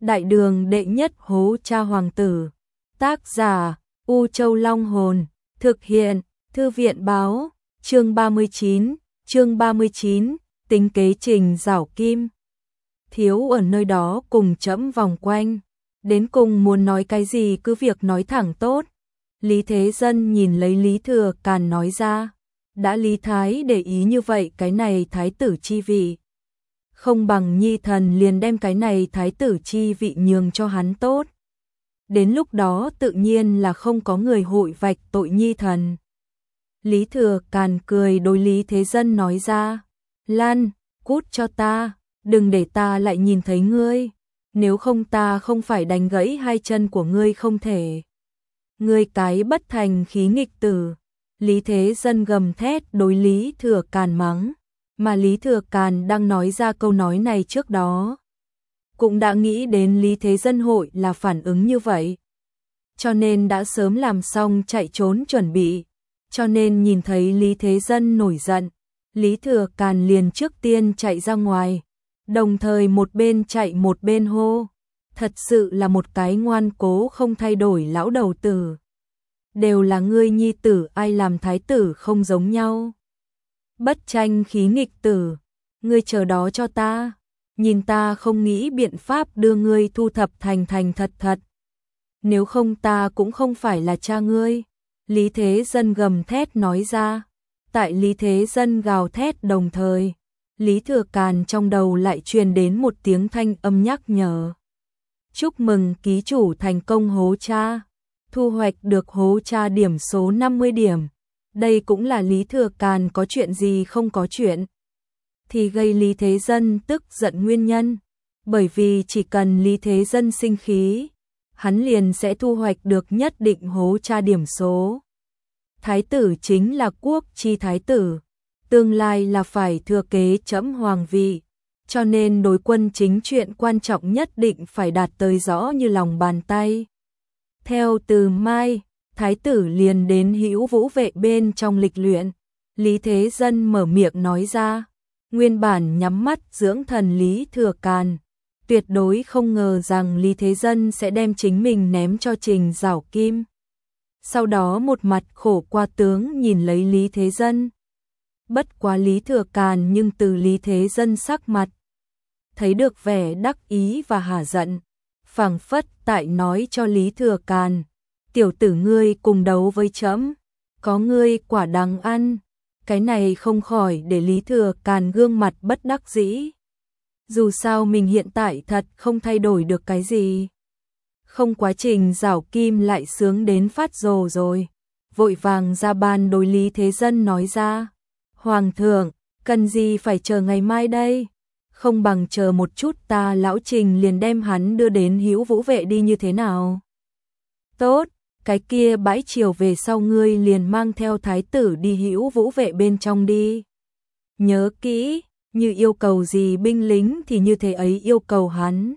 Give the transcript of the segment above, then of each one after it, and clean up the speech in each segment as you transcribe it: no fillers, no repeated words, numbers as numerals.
Đại đường đệ nhất hố cha hoàng tử. Tác giả U Châu Long Hồn. Thực hiện Thư viện Báo. Chương 39, tính kế Trình Giảo Kim. Thiếu ở nơi đó cùng trẫm vòng quanh, đến cùng muốn nói cái gì cứ việc nói thẳng tốt. Lý Thế Dân nhìn lấy Lý Thừa Càn nói ra, đã Lý Thái để ý như vậy cái này thái tử chi vị, không bằng nhi thần liền đem cái này thái tử chi vị nhường cho hắn tốt. Đến lúc đó tự nhiên là không có người hội vạch tội nhi thần. Lý Thừa Càn cười đối Lý Thế Dân nói ra, Lan, cút cho ta, đừng để ta lại nhìn thấy ngươi, nếu không ta không phải đánh gãy hai chân của ngươi không thể. Ngươi cái bất thành khí nghịch tử. Lý Thế Dân gầm thét đối Lý Thừa Càn mắng, mà Lý Thừa Càn đang nói ra câu nói này trước đó, cũng đã nghĩ đến Lý Thế Dân hội là phản ứng như vậy, cho nên đã sớm làm xong chạy trốn chuẩn bị. Cho nên nhìn thấy Lý Thế Dân nổi giận, Lý Thừa Càn liền trước tiên chạy ra ngoài, đồng thời một bên chạy một bên hô, thật sự là một cái ngoan cố không thay đổi lão đầu tử. Đều là ngươi nhi tử, ai làm thái tử không giống nhau. Bất tranh khí nghịch tử, ngươi chờ đó cho ta, nhìn ta không nghĩ biện pháp đưa ngươi thu thập thành thật thật. Nếu không ta cũng không phải là cha ngươi. Lý Thế Dân gầm thét nói ra. Tại Lý Thế Dân gào thét đồng thời, Lý Thừa Càn trong đầu lại truyền đến một tiếng thanh âm nhắc nhở. Chúc mừng ký chủ thành công hố cha, thu hoạch được hố cha điểm số 50 điểm. Đây cũng là Lý Thừa Càn có chuyện gì không có chuyện thì gây Lý Thế Dân tức giận nguyên nhân, bởi vì chỉ cần Lý Thế Dân sinh khí, hắn liền sẽ thu hoạch được nhất định hố cha điểm số. Thái tử chính là quốc chi thái tử, tương lai là phải thừa kế trẫm hoàng vị, cho nên đối quân chính chuyện quan trọng nhất định phải đạt tới rõ như lòng bàn tay. Theo từ mai, thái tử liền đến Hữu Vũ vệ bên trong lịch luyện. Lý Thế Dân mở miệng nói ra, nguyên bản nhắm mắt dưỡng thần Lý Thừa Càn, tuyệt đối không ngờ rằng Lý Thế Dân sẽ đem chính mình ném cho Trình Giảo Kim. Sau đó một mặt khổ qua tướng nhìn lấy Lý Thế Dân. Bất quá Lý Thừa Càn nhưng từ Lý Thế Dân sắc mặt, thấy được vẻ đắc ý và hả giận, phảng phất tại nói cho Lý Thừa Càn, tiểu tử ngươi cùng đấu với trẫm, có ngươi quả đáng ăn. Cái này không khỏi để Lý Thừa Càn gương mặt bất đắc dĩ. Dù sao mình hiện tại thật không thay đổi được cái gì. Không, quá trình Giảo Kim lại sướng đến phát rồ rồi, vội vàng ra ban đối Lý Thế Dân nói ra, Hoàng thượng, cần gì phải chờ ngày mai đây, không bằng chờ một chút ta lão Trình liền đem hắn đưa đến Hữu Vũ vệ đi như thế nào. Tốt, cái kia bãi chiều về sau ngươi liền mang theo thái tử đi Hữu Vũ vệ bên trong đi. Nhớ kỹ, như yêu cầu gì binh lính thì như thế ấy yêu cầu hắn.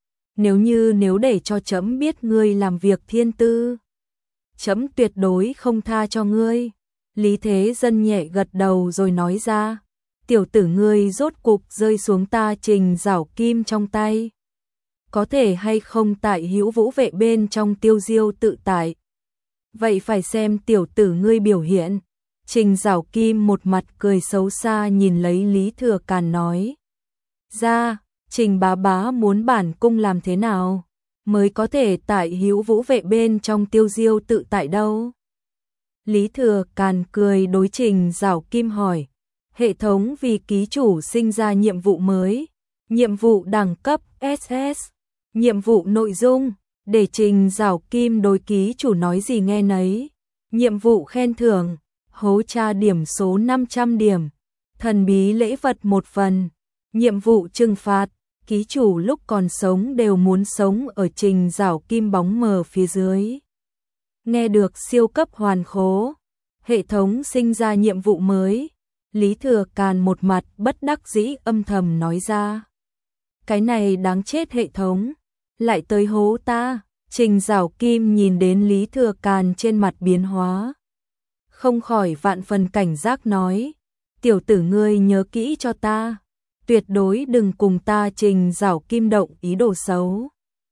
Nếu để cho trẫm biết ngươi làm việc thiên tư, trẫm tuyệt đối không tha cho ngươi. Lý Thế Dân nhẹ gật đầu rồi nói ra, tiểu tử ngươi rốt cục rơi xuống ta Trình Giảo Kim trong tay. Có thể hay không tại Hữu Vũ vệ bên trong tiêu diêu tự tại, vậy phải xem tiểu tử ngươi biểu hiện. Trình Giảo Kim một mặt cười xấu xa nhìn lấy Lý Thừa Càn nói ra, Trình bá bá muốn bản cung làm thế nào mới có thể tại Hữu Vũ vệ bên trong tiêu diêu tự tại đâu. Lý Thừa Càn cười đối Trình Giảo Kim hỏi, hệ thống vì ký chủ sinh ra nhiệm vụ mới, nhiệm vụ đẳng cấp SS, nhiệm vụ nội dung, để Trình Giảo Kim đối ký chủ nói gì nghe nấy. Nhiệm vụ khen thưởng, hố cha điểm số 500 điểm, thần bí lễ vật một phần. Nhiệm vụ trừng phạt, ký chủ lúc còn sống đều muốn sống ở Trình Giảo Kim bóng mờ phía dưới. Nghe được siêu cấp hoàn khố, hệ thống sinh ra nhiệm vụ mới. Lý Thừa Càn một mặt bất đắc dĩ âm thầm nói ra, cái này đáng chết, hệ thống lại tới hố ta. Trình Giảo Kim nhìn đến Lý Thừa Càn trên mặt biến hóa, không khỏi vạn phần cảnh giác nói, tiểu tử ngươi nhớ kỹ cho ta, tuyệt đối đừng cùng ta Trình Giảo Kim động ý đồ xấu.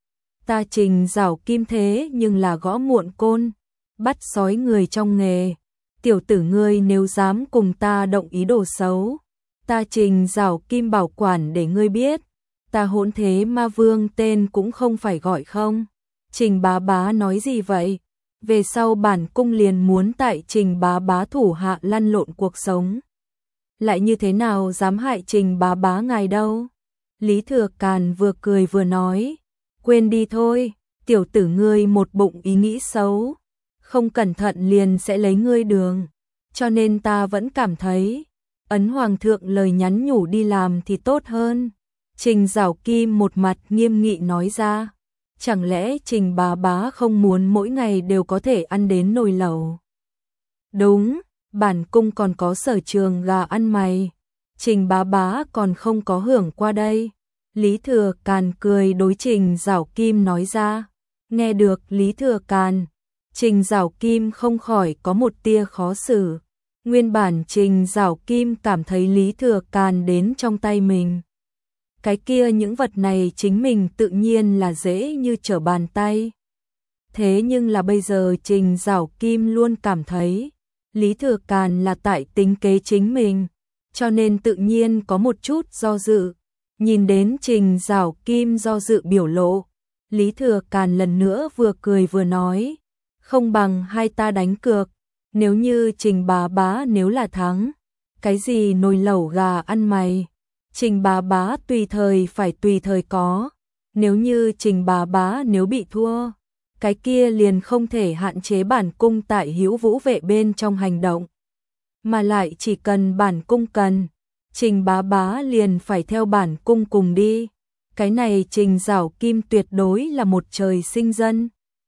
Ta Trình Giảo Kim thế nhưng là gõ muộn côn, bắt sói người trong nghề. Tiểu tử ngươi nếu dám cùng ta động ý đồ xấu, ta Trình Giảo Kim bảo quản để ngươi biết, ta Hỗn Thế Ma Vương tên cũng không phải gọi không. Trình bá bá nói gì vậy? Về sau bản cung liền muốn tại Trình bá bá thủ hạ lăn lộn cuộc sống. Lại như thế nào dám hại Trình bá bá ngài đâu? Lý Thừa Càn vừa cười vừa nói, quên đi thôi, tiểu tử ngươi một bụng ý nghĩ xấu, không cẩn thận liền sẽ lấy ngươi đường, cho nên ta vẫn cảm thấy, ấn hoàng thượng lời nhắn nhủ đi làm thì tốt hơn. Trình Giảo Kim một mặt nghiêm nghị nói ra, chẳng lẽ Trình bá bá không muốn mỗi ngày đều có thể ăn đến nồi lẩu? Đúng, bản cung còn có sở trường gà ăn mày, Trình bá bá còn không có hưởng qua đây. Lý Thừa Càn cười đối Trình Giảo Kim nói ra. Nghe được Lý Thừa Càn, Trình Giảo Kim không khỏi có một tia khó xử. Nguyên bản Trình Giảo Kim cảm thấy Lý Thừa Càn đến trong tay mình, cái kia những vật này chính mình tự nhiên là dễ như trở bàn tay. Thế nhưng là bây giờ Trình Giảo Kim luôn cảm thấy Lý Thừa Càn là tại tính kế chính mình, cho nên tự nhiên có một chút do dự. Nhìn đến Trình Giảo Kim do dự biểu lộ, Lý Thừa Càn lần nữa vừa cười vừa nói, không bằng hai ta đánh cược, nếu như Trình bá bá nếu là thắng, cái gì nồi lẩu gà ăn mày, Trình bá bá tùy thời phải tùy thời có, nếu như Trình bá bá nếu bị thua, cái kia liền không thể hạn chế bản cung tại Hữu Vũ Vệ bên trong hành động, mà lại chỉ cần bản cung cần, Trình bá bá liền phải theo bản cung cùng đi. Cái này Trình Giảo Kim tuyệt đối là một trời sinh dân.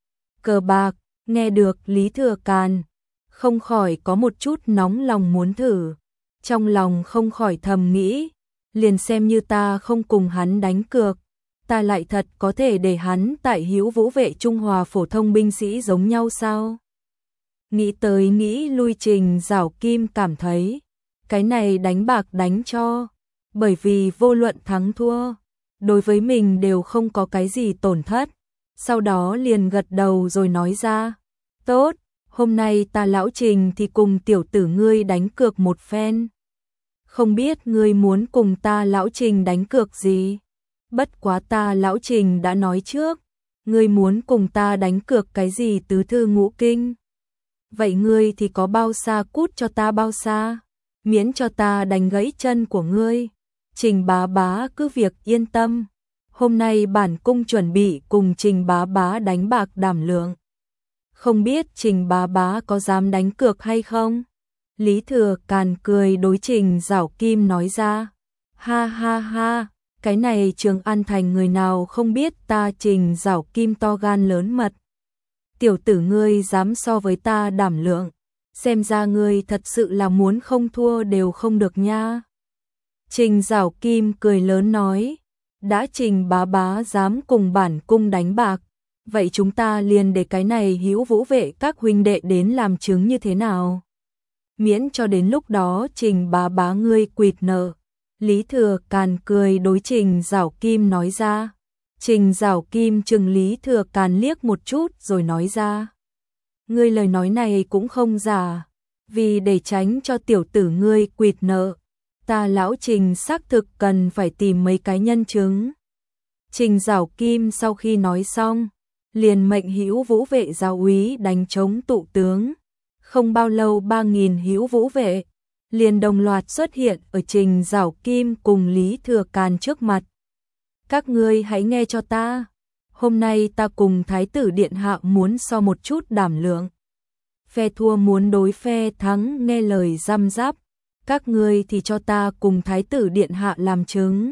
Cờ bạc, nghe được Lý Thừa Càn, không khỏi có một chút nóng lòng muốn thử. Trong lòng không khỏi thầm nghĩ, liền xem như ta không cùng hắn đánh cược, ta lại thật có thể để hắn tại Hữu Vũ Vệ Trung Hòa phổ thông binh sĩ giống nhau sao? Nghĩ tới nghĩ lui Trình Giảo Kim cảm thấy, cái này đánh bạc đánh cho, bởi vì vô luận thắng thua, đối với mình đều không có cái gì tổn thất. Sau đó liền gật đầu rồi nói ra, tốt, hôm nay ta lão Trình thì cùng tiểu tử ngươi đánh cược một phen. Không biết ngươi muốn cùng ta lão Trình đánh cược gì? Bất quá ta lão Trình đã nói trước, ngươi muốn cùng ta đánh cược cái gì tứ thư ngũ kinh? Vậy ngươi thì có bao xa cút cho ta bao xa, miễn cho ta đánh gãy chân của ngươi. Trình bá bá cứ việc yên tâm, hôm nay bản cung chuẩn bị cùng Trình bá bá đánh bạc đảm lượng. Không biết Trình bá bá có dám đánh cược hay không? Lý Thừa Càn cười đối Trình Giảo Kim nói ra, ha ha ha, cái này Trường An Thành người nào không biết ta Trình Giảo Kim to gan lớn mật. Tiểu tử ngươi dám so với ta đảm lượng, xem ra ngươi thật sự là muốn không thua đều không được nha. Trình Giảo Kim cười lớn nói, đã Trình bá bá dám cùng bản cung đánh bạc, vậy chúng ta liền để cái này Hữu Vũ Vệ các huynh đệ đến làm chứng như thế nào? Miễn cho đến lúc đó Trình bá bá ngươi quỵt nợ. Lý Thừa Càn cười đối Trình Giảo Kim nói ra. Trình Giảo Kim chừng Lý Thừa Càn liếc một chút rồi nói ra, ngươi lời nói này cũng không giả, vì để tránh cho tiểu tử ngươi quỵt nợ, ta lão Trình xác thực cần phải tìm mấy cái nhân chứng. Trình Giảo Kim sau khi nói xong, liền mệnh Hữu Vũ Vệ giáo úy đánh trống tụ tướng. Không bao lâu 3.000 Hữu Vũ Vệ liền đồng loạt xuất hiện ở Trình Giảo Kim cùng Lý Thừa Càn trước mặt. Các ngươi hãy nghe cho ta, hôm nay ta cùng Thái tử Điện Hạ muốn so một chút đảm lượng. Phe thua muốn đối phe thắng nghe lời răm rắp, các ngươi thì cho ta cùng Thái tử Điện Hạ làm chứng.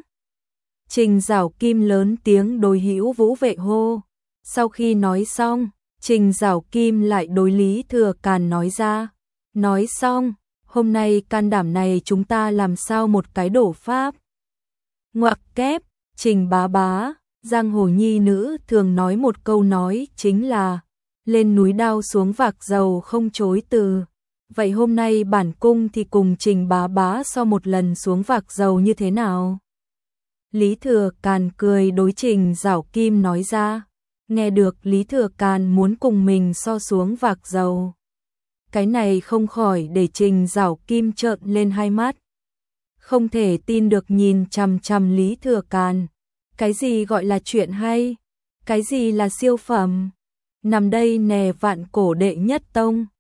Trình Giảo Kim lớn tiếng đối Hữu Vũ Vệ hô. Sau khi nói xong, Trình Giảo Kim lại đối Lý Thừa Càn nói ra. Nói xong, hôm nay can đảm này chúng ta làm sao một cái đổ pháp. Ngoặc kép, Trình bá bá, giang hồ nhi nữ thường nói một câu nói chính là lên núi đao xuống vạc dầu không chối từ. Vậy hôm nay bản cung thì cùng Trình bá bá so một lần xuống vạc dầu như thế nào? Lý Thừa Càn cười đối Trình Giảo Kim nói ra. Nghe được Lý Thừa Càn muốn cùng mình so xuống vạc dầu. Cái này không khỏi để Trình Giảo Kim trợn lên hai mắt. Không thể tin được nhìn chằm chằm Lý Thừa Càn. Cái gì gọi là chuyện hay? Cái gì là siêu phẩm? Nằm đây nè Vạn Cổ đệ nhất tông.